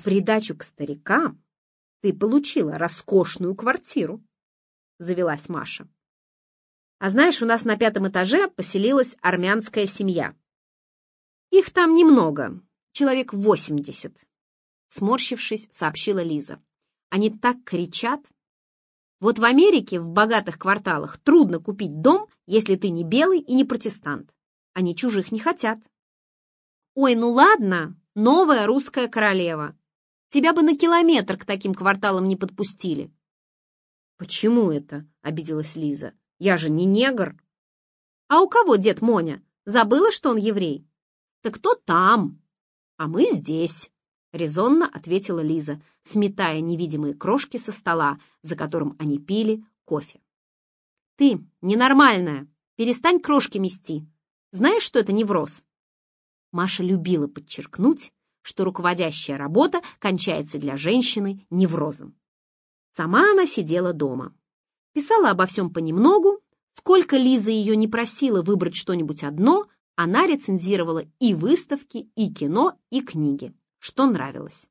В придачу к старикам ты получила роскошную квартиру, завелась Маша. А знаешь, у нас на 5-м этаже поселилась армянская семья. Их там немного, человек 80, сморщившись, сообщила Лиза. Они так кричат. Вот в Америке, в богатых кварталах, трудно купить дом, если ты не белый и не протестант. Они чужих не хотят. Ой, ну ладно, новая русская королева. Тебя бы на километр к таким кварталам не подпустили. Почему это? Обиделась Лиза. Я же не негр. А у кого дед Моня? Забыла, что он еврей? Так кто там? А мы здесь. Резонно ответила Лиза, сметая невидимые крошки со стола, за которым они пили кофе. Ты ненормальная, перестань крошки мести. Знаешь, что это невроз? Маша любила подчеркнуть, что руководящая работа кончается для женщины неврозом. Сама она сидела дома. Писала обо всем понемногу. Сколько Лиза ее не просила выбрать что-нибудь одно, она рецензировала и выставки, и кино, и книги. Что нравилось.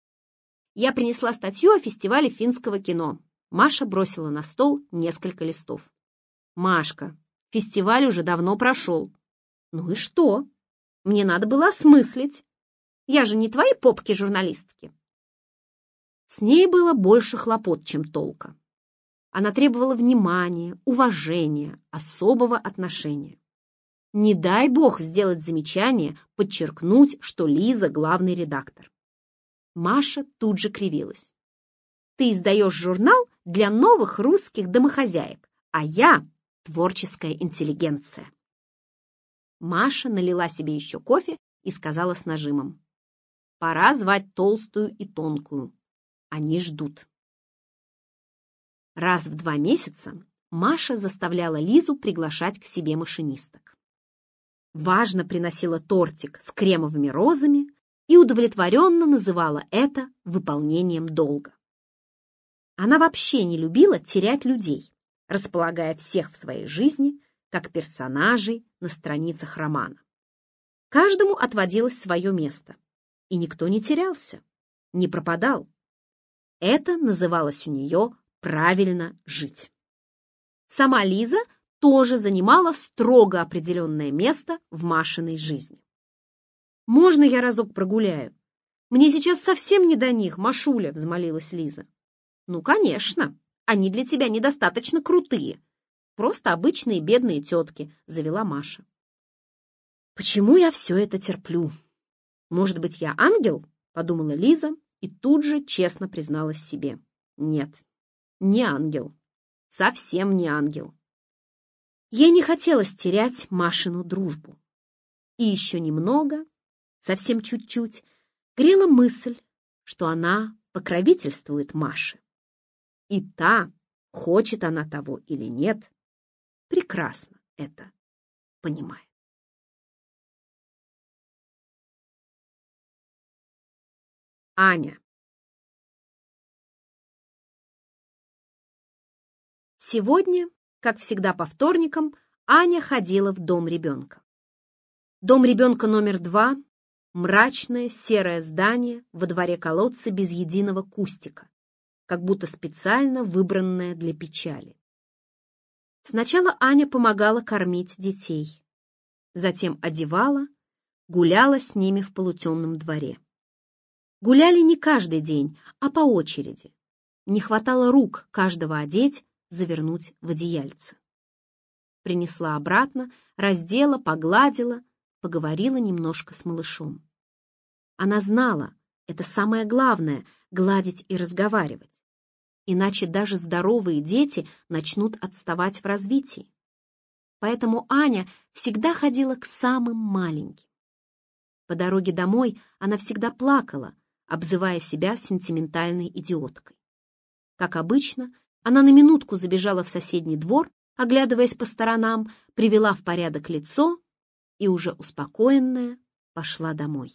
Я принесла статью о фестивале финского кино. Маша бросила на стол несколько листов. Машка, фестиваль уже давно прошел. Ну и что? Мне надо было осмыслить. Я же не твои попки-журналистки. С ней было больше хлопот, чем толка. Она требовала внимания, уважения, особого отношения. Не дай бог сделать замечание, подчеркнуть, что Лиза главный редактор. Маша тут же кривилась. Ты издаешь журнал для новых русских домохозяек, а я творческая интеллигенция. Маша налила себе еще кофе и сказала с нажимом. Пора звать толстую и тонкую. Они ждут. Раз в 2 месяца Маша заставляла Лизу приглашать к себе машинисток. Важно приносила тортик с кремовыми розами и удовлетворенно называла это выполнением долга. Она вообще не любила терять людей, располагая всех в своей жизни как персонажей на страницах романа. Каждому отводилось свое место, и никто не терялся, не пропадал. Это называлось у нее правильно жить. Сама Лиза тоже занимала строго определенное место в Машиной жизни. «Можно я разок прогуляю? Мне сейчас совсем не до них, Машуля», — взмолилась Лиза. «Ну, конечно, они для тебя недостаточно крутые. Просто обычные бедные тетки», — завела Маша. «Почему я все это терплю? Может быть, я ангел?» — подумала Лиза и тут же честно призналась себе. «Нет, не ангел. Совсем не ангел». Ей не хотелось терять Машину дружбу. И еще немного, совсем чуть-чуть, грела мысль, что она покровительствует Маше. И та, хочет она того или нет, прекрасно это понимает. Аня. Сегодня, как всегда по вторникам, Аня ходила в дом ребенка. Дом ребенка номер 2 — мрачное серое здание во дворе колодца без единого кустика, как будто специально выбранное для печали. Сначала Аня помогала кормить детей, затем одевала, гуляла с ними в полутемном дворе. Гуляли не каждый день, а по очереди. Не хватало рук каждого одеть, завернуть в одеяльце. Принесла обратно, раздела, погладила, поговорила немножко с малышом. Она знала, это самое главное — гладить и разговаривать. Иначе даже здоровые дети начнут отставать в развитии. Поэтому Аня всегда ходила к самым маленьким. По дороге домой она всегда плакала, обзывая себя сентиментальной идиоткой. Как обычно, она на минутку забежала в соседний двор, оглядываясь по сторонам, привела в порядок лицо и, уже успокоенная, пошла домой.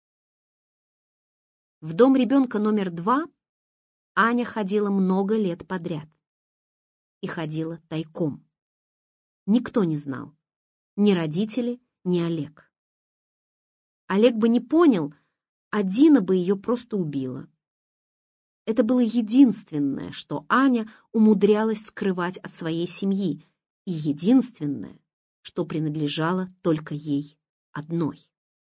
В дом ребенка номер 2 Аня ходила много лет подряд. И ходила тайком. Никто не знал. Ни родители, ни Олег. Олег бы не понял, а Дина бы ее просто убила. Это было единственное, что Аня умудрялась скрывать от своей семьи, и единственное, что принадлежало только ей одной.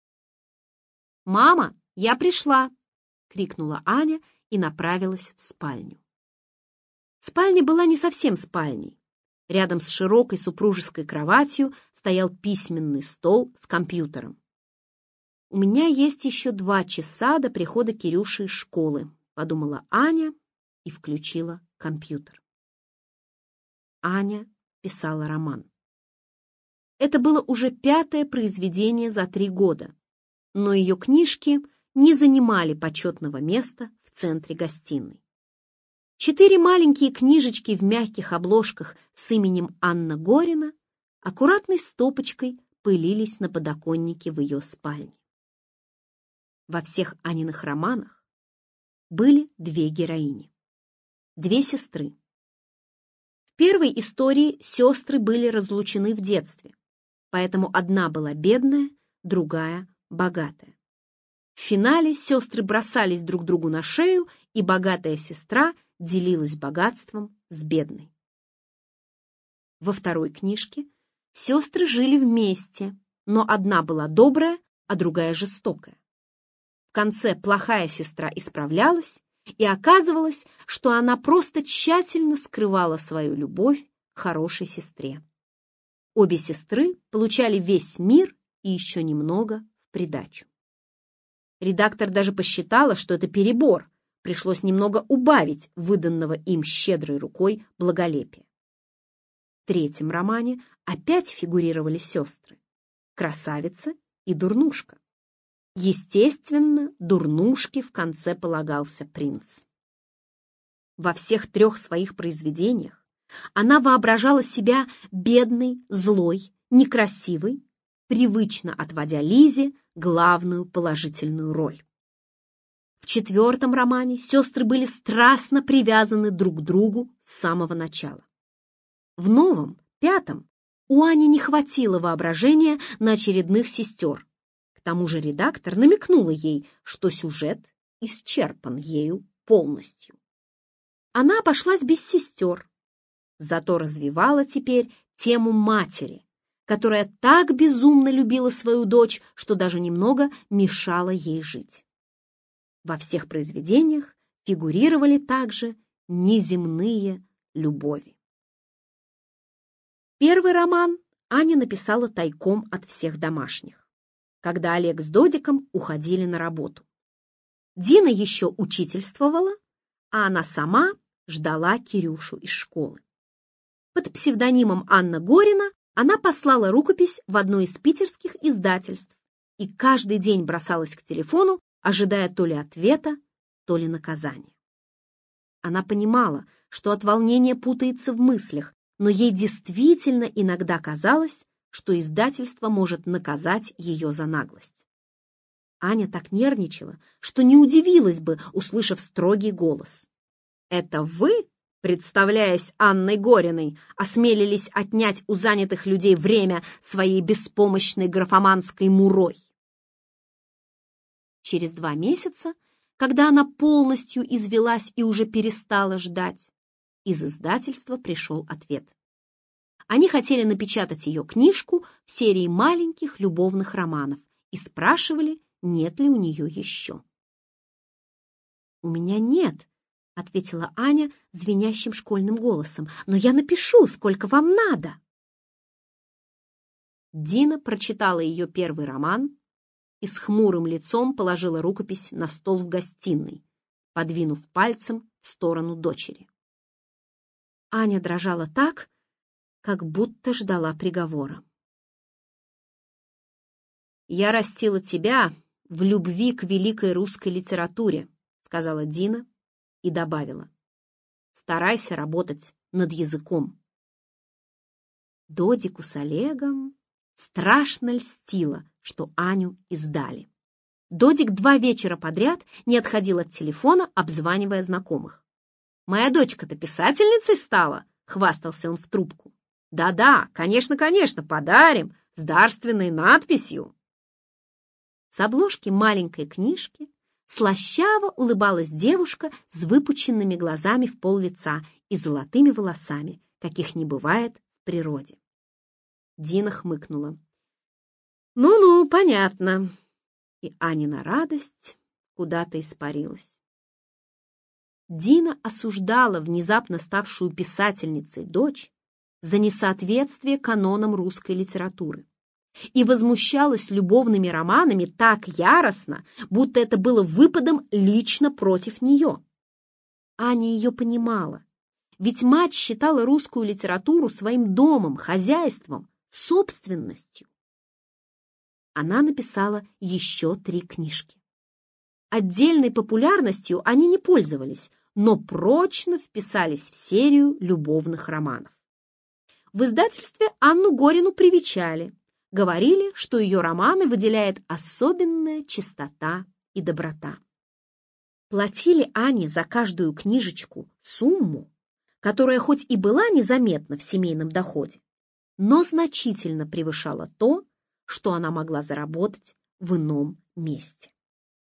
«Мама, я пришла!» — крикнула Аня и направилась в спальню. Спальня была не совсем спальней. Рядом с широкой супружеской кроватью стоял письменный стол с компьютером. «У меня есть еще 2 часа до прихода Кирюши из школы», — подумала Аня и включила компьютер. Аня писала роман. Это было уже 5-е произведение за 3 года, но ее книжки не занимали почетного места в центре гостиной. 4 маленькие книжечки в мягких обложках с именем Анна Горина аккуратной стопочкой пылились на подоконнике в ее спальне. Во всех Аниных романах были 2 героини, 2 сестры. В первой истории сестры были разлучены в детстве, поэтому одна была бедная, другая богатая. В финале сестры бросались друг другу на шею, и богатая сестра делилась богатством с бедной. Во второй книжке сестры жили вместе, но одна была добрая, а другая жестокая. В конце плохая сестра исправлялась, и оказывалось, что она просто тщательно скрывала свою любовь к хорошей сестре. Обе сестры получали весь мир и еще немного в придачу. Редактор даже посчитала, что это перебор, пришлось немного убавить выданного им щедрой рукой благолепия. В 3-м романе опять фигурировали сестры — красавица и дурнушка. Естественно, дурнушке в конце полагался принц. Во всех 3 своих произведениях она воображала себя бедной, злой, некрасивой, привычно отводя Лизе главную положительную роль. В 4-м романе сестры были страстно привязаны друг к другу с самого начала. В новом, 5-м, у Ани не хватило воображения на очередных сестер. К тому же редактор намекнула ей, что сюжет исчерпан ею полностью. Она обошлась без сестер, зато развивала теперь тему матери, которая так безумно любила свою дочь, что даже немного мешала ей жить. Во всех произведениях фигурировали также неземные любови. Первый роман Аня написала тайком от всех домашних, когда Олег с Додиком уходили на работу. Дина еще учительствовала, а она сама ждала Кирюшу из школы. Под псевдонимом Анна Горина она послала рукопись в одно из питерских издательств и каждый день бросалась к телефону, ожидая то ли ответа, то ли наказания. Она понимала, что от волнения путается в мыслях, но ей действительно иногда казалось, что издательство может наказать ее за наглость. Аня так нервничала, что не удивилась бы, услышав строгий голос. «Это вы, представляясь Анной Гориной, осмелились отнять у занятых людей время своей беспомощной графоманской мурой?» Через 2 месяца, когда она полностью извелась и уже перестала ждать, из издательства пришел ответ. Они хотели напечатать ее книжку в серии маленьких любовных романов и спрашивали, нет ли у нее еще. «У меня нет», — ответила Аня звенящим школьным голосом, «но я напишу, сколько вам надо». Дина прочитала ее первый роман и с хмурым лицом положила рукопись на стол в гостиной, подвинув пальцем в сторону дочери. Аня дрожала так, как будто ждала приговора. «Я растила тебя в любви к великой русской литературе», — сказала Дина и добавила. «Старайся работать над языком». Додику с Олегом страшно льстило, что Аню издали. Додик 2 вечера подряд не отходил от телефона, обзванивая знакомых. «Моя дочка-то писательницей стала», — хвастался он в трубку. «Да-да, конечно, подарим, с дарственной надписью». С обложки маленькой книжки слащаво улыбалась девушка с выпученными глазами в пол лица и золотыми волосами, каких не бывает в природе. Дина хмыкнула. «Ну-ну, понятно». И Анина радость куда-то испарилась. Дина осуждала внезапно ставшую писательницей дочь за несоответствие канонам русской литературы и возмущалась любовными романами так яростно, будто это было выпадом лично против нее. Аня ее понимала, ведь мать считала русскую литературу своим домом, хозяйством, собственностью. Она написала еще 3 книжки. Отдельной популярностью они не пользовались, но прочно вписались в серию любовных романов. В издательстве Анну Горину привечали, говорили, что ее романы выделяет особенная чистота и доброта. Платили Ане за каждую книжечку сумму, которая хоть и была незаметна в семейном доходе, но значительно превышала то, что она могла заработать в ином месте.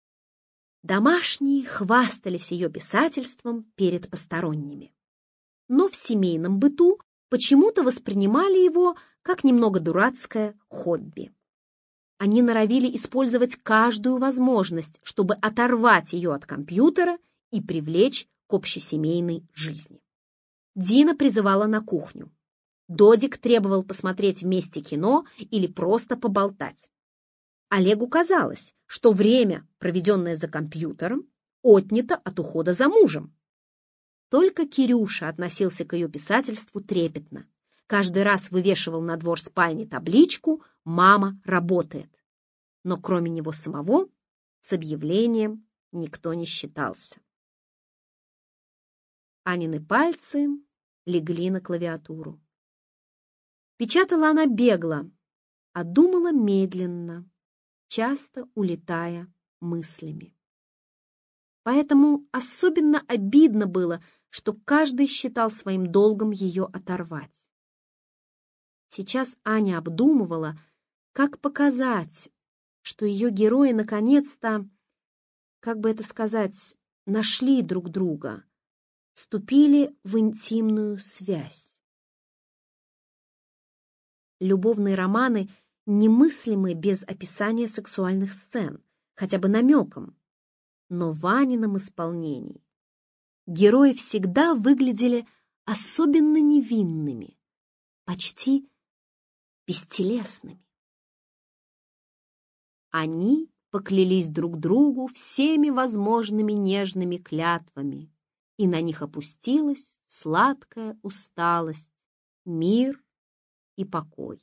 Домашние хвастались ее писательством перед посторонними, но в семейном быту почему-то воспринимали его как немного дурацкое хобби. Они норовили использовать каждую возможность, чтобы оторвать ее от компьютера и привлечь к общесемейной жизни. Дина призывала на кухню. Додик требовал посмотреть вместе кино или просто поболтать. Олегу казалось, что время, проведенное за компьютером, отнято от ухода за мужем. Только Кирюша относился к ее писательству трепетно. Каждый раз вывешивал на двор спальни табличку «Мама работает». Но кроме него самого с объявлением никто не считался. Анины пальцы легли на клавиатуру. Печатала она бегло, а думала медленно, часто улетая мыслями. Поэтому особенно обидно было, что каждый считал своим долгом ее оторвать. Сейчас Аня обдумывала, как показать, что ее герои наконец-то, как бы это сказать, нашли друг друга, вступили в интимную связь. Любовные романы немыслимы без описания сексуальных сцен, хотя бы намеком, но в Анином исполнении герои всегда выглядели особенно невинными, почти бестелесными. Они поклялись друг другу всеми возможными нежными клятвами, и на них опустилась сладкая усталость, мир и покой.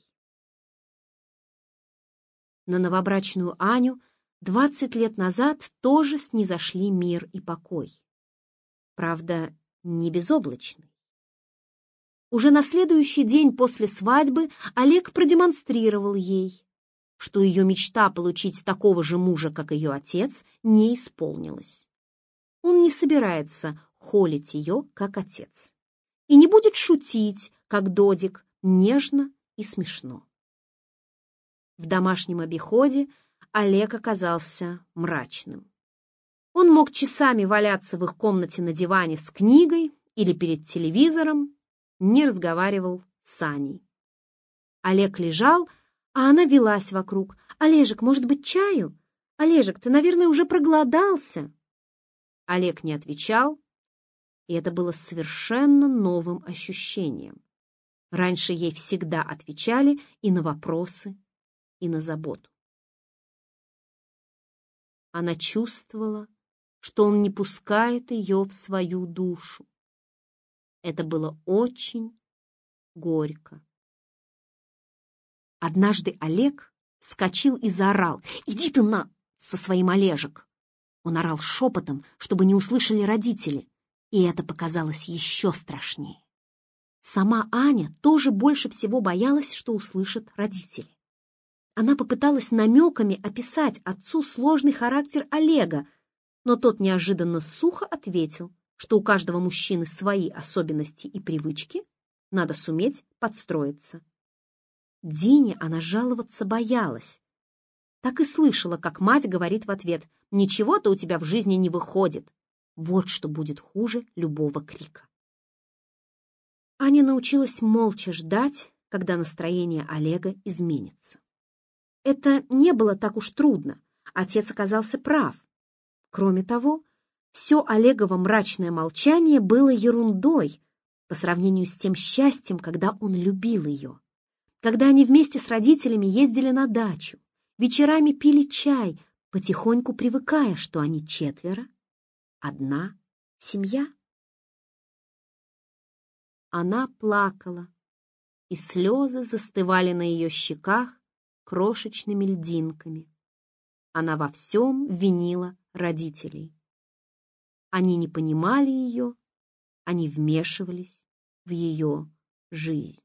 На новобрачную Аню 20 лет назад тоже снизошли мир и покой. Правда, не безоблачный. Уже на следующий день после свадьбы Олег продемонстрировал ей, что ее мечта получить такого же мужа, как ее отец, не исполнилась. Он не собирается холить ее, как отец, и не будет шутить, как Додик, нежно и смешно. В домашнем обиходе Олег оказался мрачным. Он мог часами валяться в их комнате на диване с книгой или перед телевизором, не разговаривал с Аней. Олег лежал, а она вилась вокруг. «Олежек, может быть, чаю? Олежек, ты, наверное, уже проголодался?» Олег не отвечал, и это было совершенно новым ощущением. Раньше ей всегда отвечали и на вопросы, и на заботу. Она чувствовала, что он не пускает ее в свою душу. Это было очень горько. Однажды Олег вскочил и заорал: «Иди ты со своим Олежек!» Он орал шепотом, чтобы не услышали родители, и это показалось еще страшнее. Сама Аня тоже больше всего боялась, что услышат родители. Она попыталась намеками описать отцу сложный характер Олега, но тот неожиданно сухо ответил, что у каждого мужчины свои особенности и привычки, надо суметь подстроиться. Дине она жаловаться боялась, так и слышала, как мать говорит в ответ: «Ничего-то у тебя в жизни не выходит». Вот что будет хуже любого крика. Аня научилась молча ждать, когда настроение Олега изменится. Это не было так уж трудно. Отец оказался прав. Кроме того, все Олегово мрачное молчание было ерундой по сравнению с тем счастьем, когда он любил ее. Когда они вместе с родителями ездили на дачу, вечерами пили чай, потихоньку привыкая, что они четверо, одна семья. Она плакала, и слезы застывали на ее щеках крошечными льдинками. Она во всем винила родителей. Они не понимали ее, они вмешивались в ее жизнь.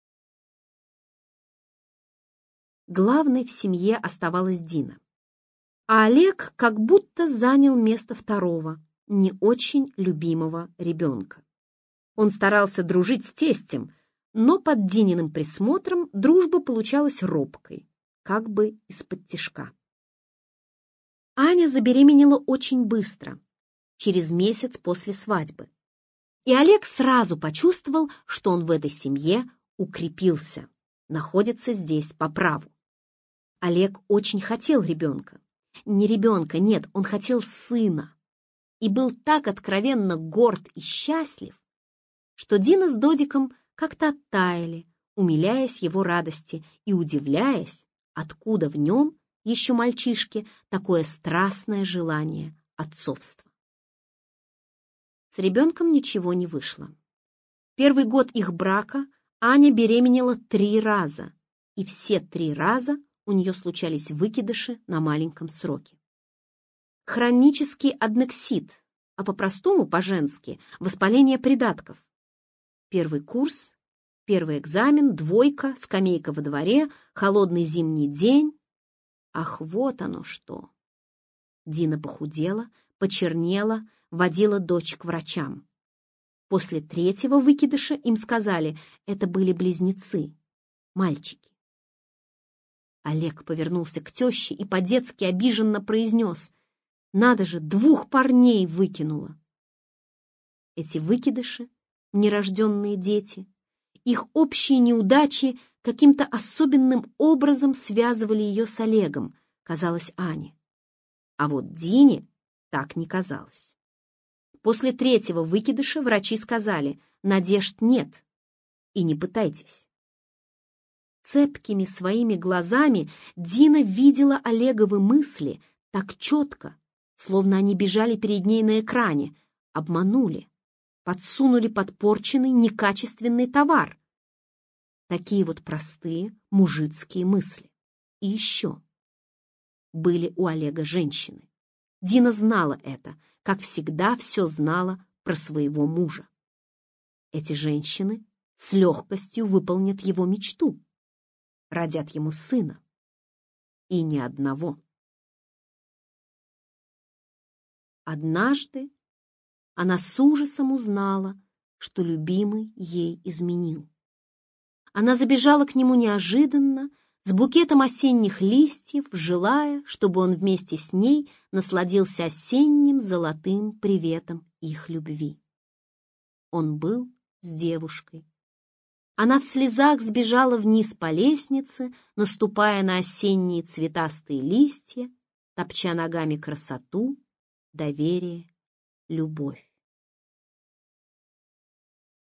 Главной в семье оставалась Дина. А Олег как будто занял место второго, не очень любимого ребенка. Он старался дружить с тестем, но под Дининым присмотром дружба получалась робкой, как бы из-под Аня забеременела очень быстро, через месяц после свадьбы. И Олег сразу почувствовал, что он в этой семье укрепился, находится здесь по праву. Олег очень хотел ребенка. Не ребенка, нет, он хотел сына. И был так откровенно горд и счастлив, что Дина с Додиком как-то оттаяли, умиляясь его радости и удивляясь, откуда в нем, еще мальчишке, такое страстное желание отцовства. С ребенком ничего не вышло. Первый год их брака Аня беременела 3 раза, и все 3 раза у нее случались выкидыши на маленьком сроке. Хронический аднексит, а по-простому, по-женски, воспаление придатков. Первый курс, первый экзамен, 2, скамейка во дворе, холодный зимний день. Ах, вот оно что! Дина похудела, почернела, водила дочь к врачам. После 3-го выкидыша им сказали, это были близнецы, мальчики. Олег повернулся к теще и по-детски обиженно произнес: «Надо же, 2 парней выкинула!» Эти выкидыши, нерожденные дети, их общие неудачи каким-то особенным образом связывали ее с Олегом, казалось Ане. А вот Дине так не казалось. После 3-го выкидыша врачи сказали: надежд нет, и не пытайтесь. Цепкими своими глазами Дина видела Олеговы мысли так четко, словно они бежали перед ней на экране, обманули, подсунули подпорченный, некачественный товар. Такие вот простые мужицкие мысли. И еще. Были у Олега женщины. Дина знала это, как всегда все знала про своего мужа. Эти женщины с легкостью выполнят его мечту, родят ему сына. И ни одного. Однажды она с ужасом узнала, что любимый ей изменил. Она забежала к нему неожиданно, с букетом осенних листьев, желая, чтобы он вместе с ней насладился осенним золотым приветом их любви. Он был с девушкой. Она в слезах сбежала вниз по лестнице, наступая на осенние цветастые листья, топча ногами красоту, доверие, любовь.